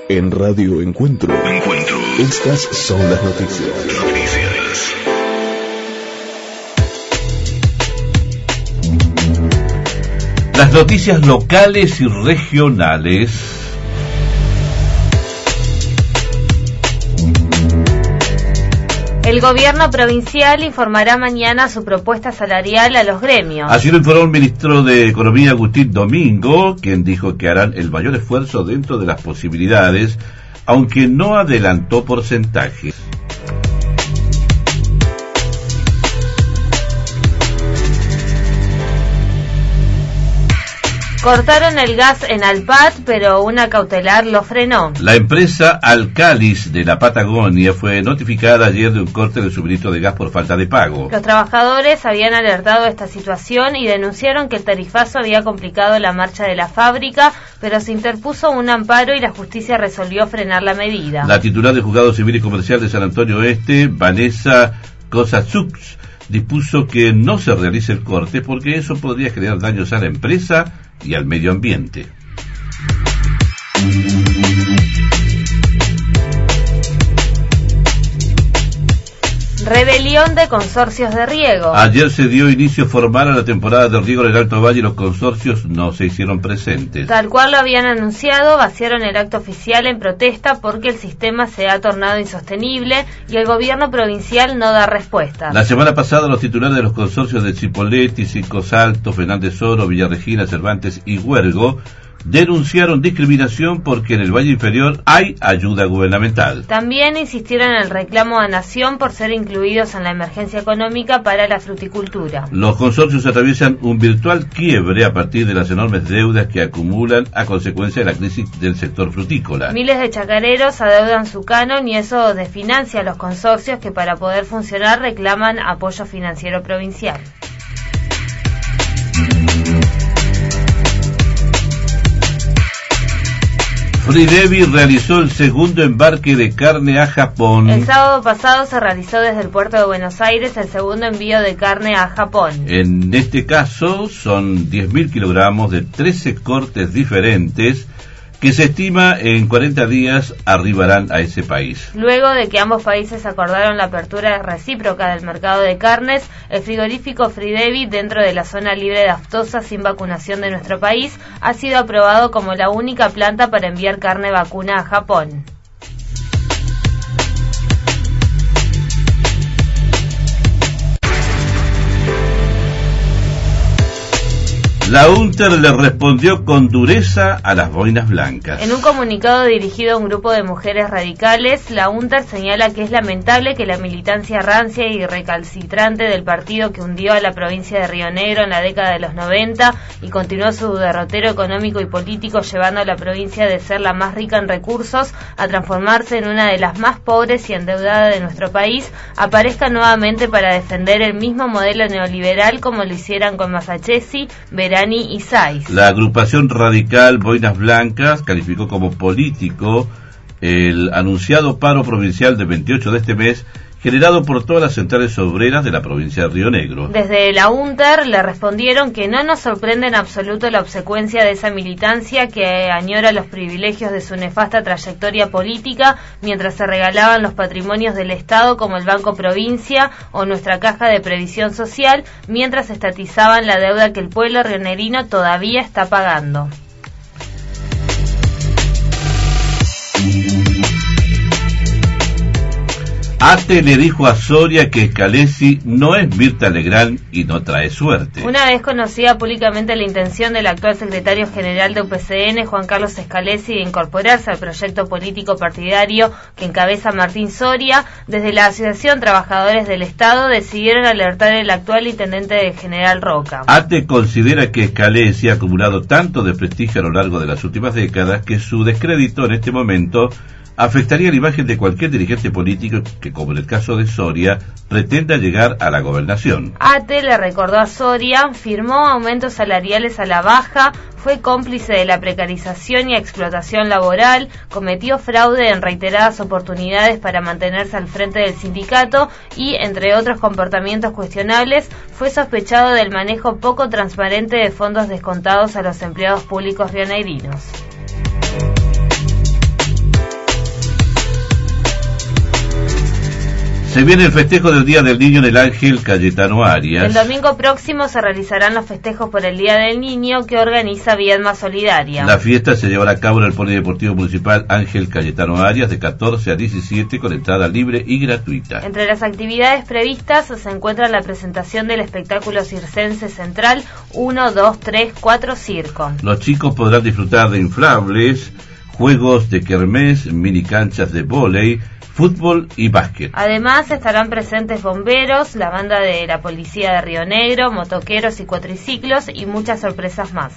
En Radio Encuentro. Estas son las noticias. Las noticias locales y regionales. El gobierno provincial informará mañana su propuesta salarial a los gremios. Así lo informó el ministro de Economía, Agustín Domingo, quien dijo que harán el mayor esfuerzo dentro de las posibilidades, aunque no adelantó porcentajes. Cortaron el gas en Alpat, pero una cautelar lo frenó. La empresa Alcalis de la Patagonia fue notificada ayer de un corte del suministro de gas por falta de pago. Los trabajadores habían alertado esta situación y denunciaron que el tarifazo había complicado la marcha de la fábrica, pero se interpuso un amparo y la justicia resolvió frenar la medida. La titular del Juzgado Civil y Comercial de San Antonio Oeste, Vanessa Kosachuk, dispuso que no se realice el corte porque eso podría generar daños a la empresa y al medio ambiente. Rebelión de consorcios de riego. Ayer se dio inicio formal a la temporada de riego en el Alto Valle y los consorcios no se hicieron presentes. Tal cual lo habían anunciado, vaciaron el acto oficial en protesta porque el sistema se ha tornado insostenible y el gobierno provincial no da respuesta. La semana pasada los titulares de los consorcios de Chipoleti, Cinco Saltos, Fernández Oro, Villa Regina, Cervantes y Huergo denunciaron discriminación porque en el Valle Inferior hay ayuda gubernamental. También insistieron en el reclamo a Nación por ser incluidos en la emergencia económica para la fruticultura. Los consorcios atraviesan un virtual quiebre a partir de las enormes deudas que acumulan a consecuencia de la crisis del sector frutícola. Miles de chacareros adeudan su canon y eso desfinancia a los consorcios que para poder funcionar reclaman apoyo financiero provincial. Fridevi realizó el segundo embarque de carne a Japón. El sábado pasado se realizó desde el puerto de Buenos Aires el segundo envío de carne a Japón. En este caso son 10.000 kilogramos de 13 cortes diferentes que se estima en 40 días arribarán a ese país. Luego de que ambos países acordaron la apertura recíproca del mercado de carnes, el frigorífico Fridevi, dentro de la zona libre de aftosa sin vacunación de nuestro país, ha sido aprobado como la única planta para enviar carne vacuna a Japón. La UNTER le respondió con dureza a las boinas blancas. En un comunicado dirigido a un grupo de mujeres radicales, la UNTER señala que es lamentable que la militancia rancia y recalcitrante del partido que hundió a la provincia de Río Negro en la década de los 90 y continuó su derrotero económico y político llevando a la provincia de ser la más rica en recursos a transformarse en una de las más pobres y endeudadas de nuestro país, aparezca nuevamente para defender el mismo modelo neoliberal como lo hicieran con Masachesi, Verani y Sáiz. La agrupación radical Boinas Blancas calificó como político el anunciado paro provincial del 28 de este mes generado por todas las centrales obreras de la provincia de Río Negro. Desde la UNTER le respondieron que no nos sorprende en absoluto la obsecuencia de esa militancia que añora los privilegios de su nefasta trayectoria política mientras se regalaban los patrimonios del Estado como el Banco Provincia o nuestra Caja de Previsión Social mientras estatizaban la deuda que el pueblo rionegrino todavía está pagando. ATE le dijo a Soria que Scalesi no es Mirta Legrand y no trae suerte. Una vez conocida públicamente la intención del actual secretario general de UPCN, Juan Carlos Scalesi, de incorporarse al proyecto político partidario que encabeza Martín Soria, desde la Asociación Trabajadores del Estado decidieron alertar al actual intendente de General Roca. ATE considera que Scalesi ha acumulado tanto de prestigio a lo largo de las últimas décadas que su descrédito en este momento afectaría la imagen de cualquier dirigente político que, como en el caso de Soria, pretenda llegar a la gobernación. ATE le recordó a Soria, firmó aumentos salariales a la baja, fue cómplice de la precarización y explotación laboral, cometió fraude en reiteradas oportunidades para mantenerse al frente del sindicato y, entre otros comportamientos cuestionables, fue sospechado del manejo poco transparente de fondos descontados a los empleados públicos rionegrinos. Se viene el festejo del Día del Niño en el Ángel Cayetano Arias. El domingo próximo se realizarán los festejos por el Día del Niño que organiza Viedma Solidaria. La fiesta se llevará a cabo en el Polideportivo Municipal Ángel Cayetano Arias de 14 a 17 con entrada libre y gratuita. Entre las actividades previstas se encuentra la presentación del espectáculo circense central 1, 2, 3, 4 Circo. Los chicos podrán disfrutar de inflables, juegos de kermés, mini canchas de vóley, fútbol y básquet. Además estarán presentes bomberos, la banda de la policía de Río Negro, motoqueros y cuatriciclos y muchas sorpresas más.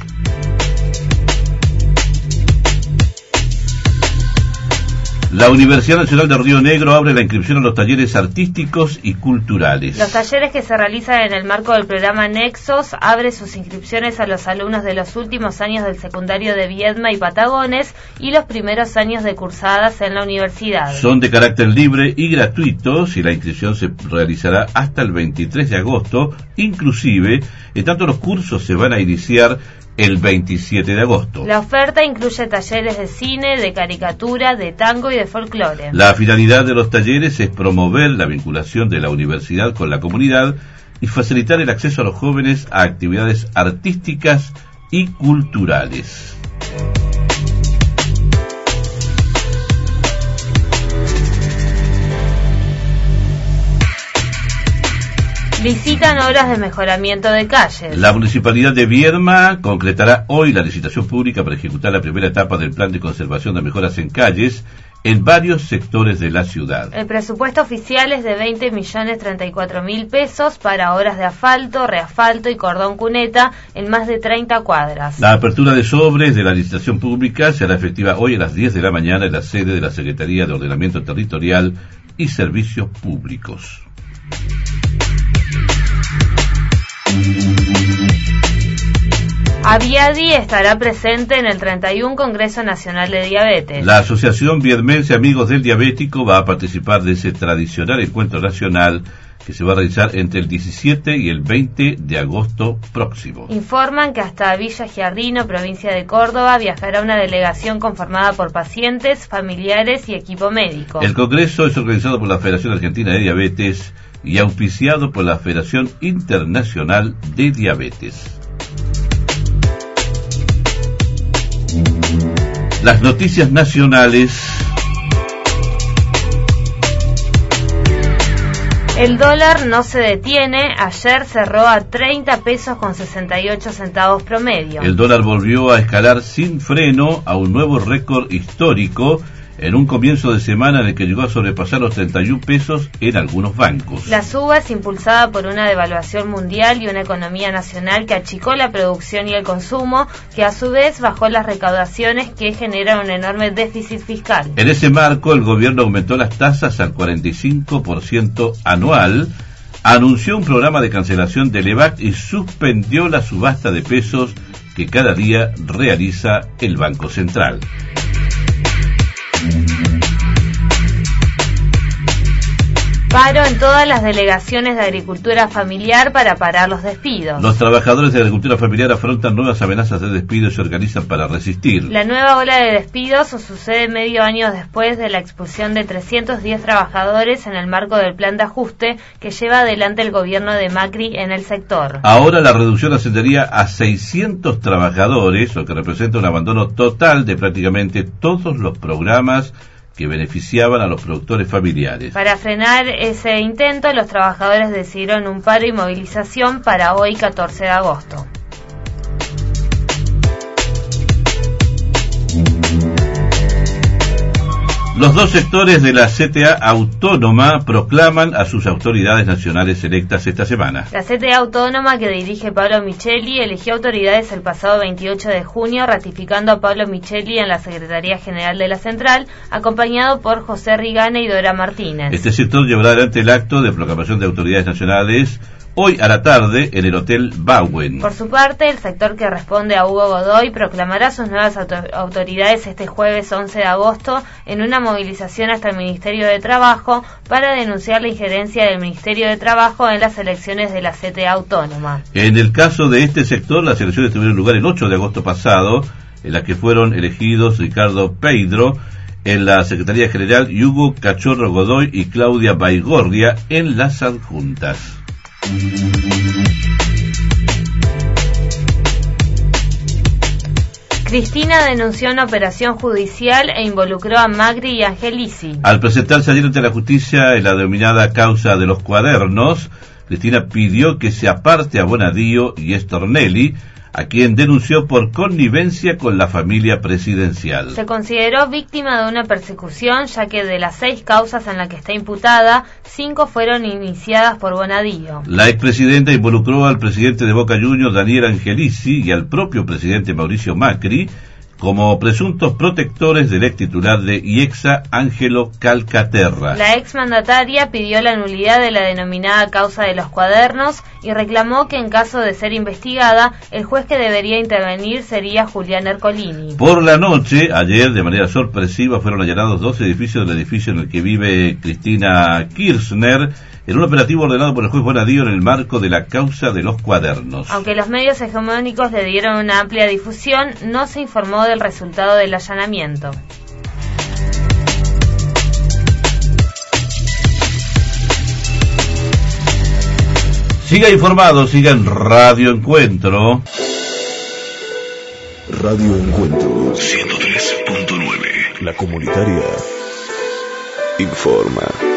La Universidad Nacional de Río Negro abre la inscripción a los talleres artísticos y culturales. Los talleres que se realizan en el marco del programa Nexos abre sus inscripciones a los alumnos de los últimos años del secundario de Viedma y Patagones y los primeros años de cursadas en la universidad. Son de carácter libre y gratuitos y la inscripción se realizará hasta el 23 de agosto, inclusive, en tanto los cursos se van a iniciar el 27 de agosto. La oferta incluye talleres de cine, de caricatura, de tango y de folclore. La finalidad de los talleres es promover la vinculación de la universidad con la comunidad y facilitar el acceso a los jóvenes a actividades artísticas y culturales. Licitan obras de mejoramiento de calles. La Municipalidad de Viedma concretará hoy la licitación pública para ejecutar la primera etapa del plan de conservación de mejoras en calles en varios sectores de la ciudad. El presupuesto oficial es de 20.034.000 pesos para obras de asfalto, reasfalto y cordón cuneta en más de 30 cuadras. La apertura de sobres de la licitación pública será efectiva hoy a las 10 de la mañana en la sede de la Secretaría de Ordenamiento Territorial y Servicios Públicos. Aviadi estará presente en el 31 Congreso Nacional de Diabetes. La Asociación Viedmense Amigos del Diabético va a participar de ese tradicional encuentro nacional que se va a realizar entre el 17 y el 20 de agosto próximo. Informan que hasta Villa Giardino, provincia de Córdoba, viajará una delegación conformada por pacientes, familiares y equipo médico. El congreso es organizado por la Federación Argentina de Diabetes y auspiciado por la Federación Internacional de Diabetes. Las noticias nacionales. El dólar no se detiene, ayer cerró a 30 pesos con 68 centavos promedio. El dólar volvió a escalar sin freno a un nuevo récord histórico en un comienzo de semana en el que llegó a sobrepasar los 31 pesos en algunos bancos. La suba es impulsada por una devaluación mundial y una economía nacional que achicó la producción y el consumo, que a su vez bajó las recaudaciones que generan un enorme déficit fiscal. En ese marco, el gobierno aumentó las tasas al 45% anual, anunció un programa de cancelación del EVAC y suspendió la subasta de pesos que cada día realiza el Banco Central. Paro en todas las delegaciones de agricultura familiar para parar los despidos. Los trabajadores de agricultura familiar afrontan nuevas amenazas de despido y se organizan para resistir. La nueva ola de despidos sucede medio año después de la expulsión de 310 trabajadores en el marco del plan de ajuste que lleva adelante el gobierno de Macri en el sector. Ahora la reducción ascendería a 600 trabajadores, lo que representa un abandono total de prácticamente todos los programas que beneficiaban a los productores familiares. Para frenar ese intento, los trabajadores decidieron un paro y movilización para hoy, 14 de agosto. Los dos sectores de la CTA Autónoma proclaman a sus autoridades nacionales electas esta semana. La CTA Autónoma, que dirige Pablo Micheli, eligió autoridades el pasado 28 de junio, ratificando a Pablo Micheli en la Secretaría General de la Central, acompañado por José Rigana y Dora Martínez. Este sector llevará adelante el acto de proclamación de autoridades nacionales hoy a la tarde en el Hotel Bauen. Por su parte, el sector que responde a Hugo Godoy proclamará sus nuevas autoridades este jueves 11 de agosto en una movilización hasta el Ministerio de Trabajo para denunciar la injerencia del Ministerio de Trabajo en las elecciones de la CTA Autónoma. En el caso de este sector, las elecciones tuvieron lugar el 8 de agosto pasado, en las que fueron elegidos Ricardo Peidro, en la Secretaría General y Hugo Cachorro Godoy y Claudia Baigorria en las adjuntas. Cristina denunció una operación judicial e involucró a Macri y Angelici. Al presentarse ayer ante la justicia en la denominada causa de los cuadernos, Cristina pidió que se aparte a Bonadío y Stornelli, a quien denunció por connivencia con la familia presidencial. Se consideró víctima de una persecución, ya que de las 6 causas en las que está imputada, 5 fueron iniciadas por Bonadío. La expresidenta involucró al presidente de Boca Juniors, Daniel Angelici, y al propio presidente Mauricio Macri, como presuntos protectores del ex titular de IEXA, Ángelo Calcaterra. La exmandataria pidió la nulidad de la denominada causa de los cuadernos y reclamó que en caso de ser investigada, el juez que debería intervenir sería Julián Ercolini. Por la noche, ayer, de manera sorpresiva, fueron allanados 2 edificios del edificio en el que vive Cristina Kirchner, en un operativo ordenado por el juez Bonadío en el marco de la causa de los cuadernos. Aunque los medios hegemónicos le dieron una amplia difusión, no se informó del resultado del allanamiento. Siga informado, siga en Radio Encuentro. Radio Encuentro 103.9. La comunitaria informa.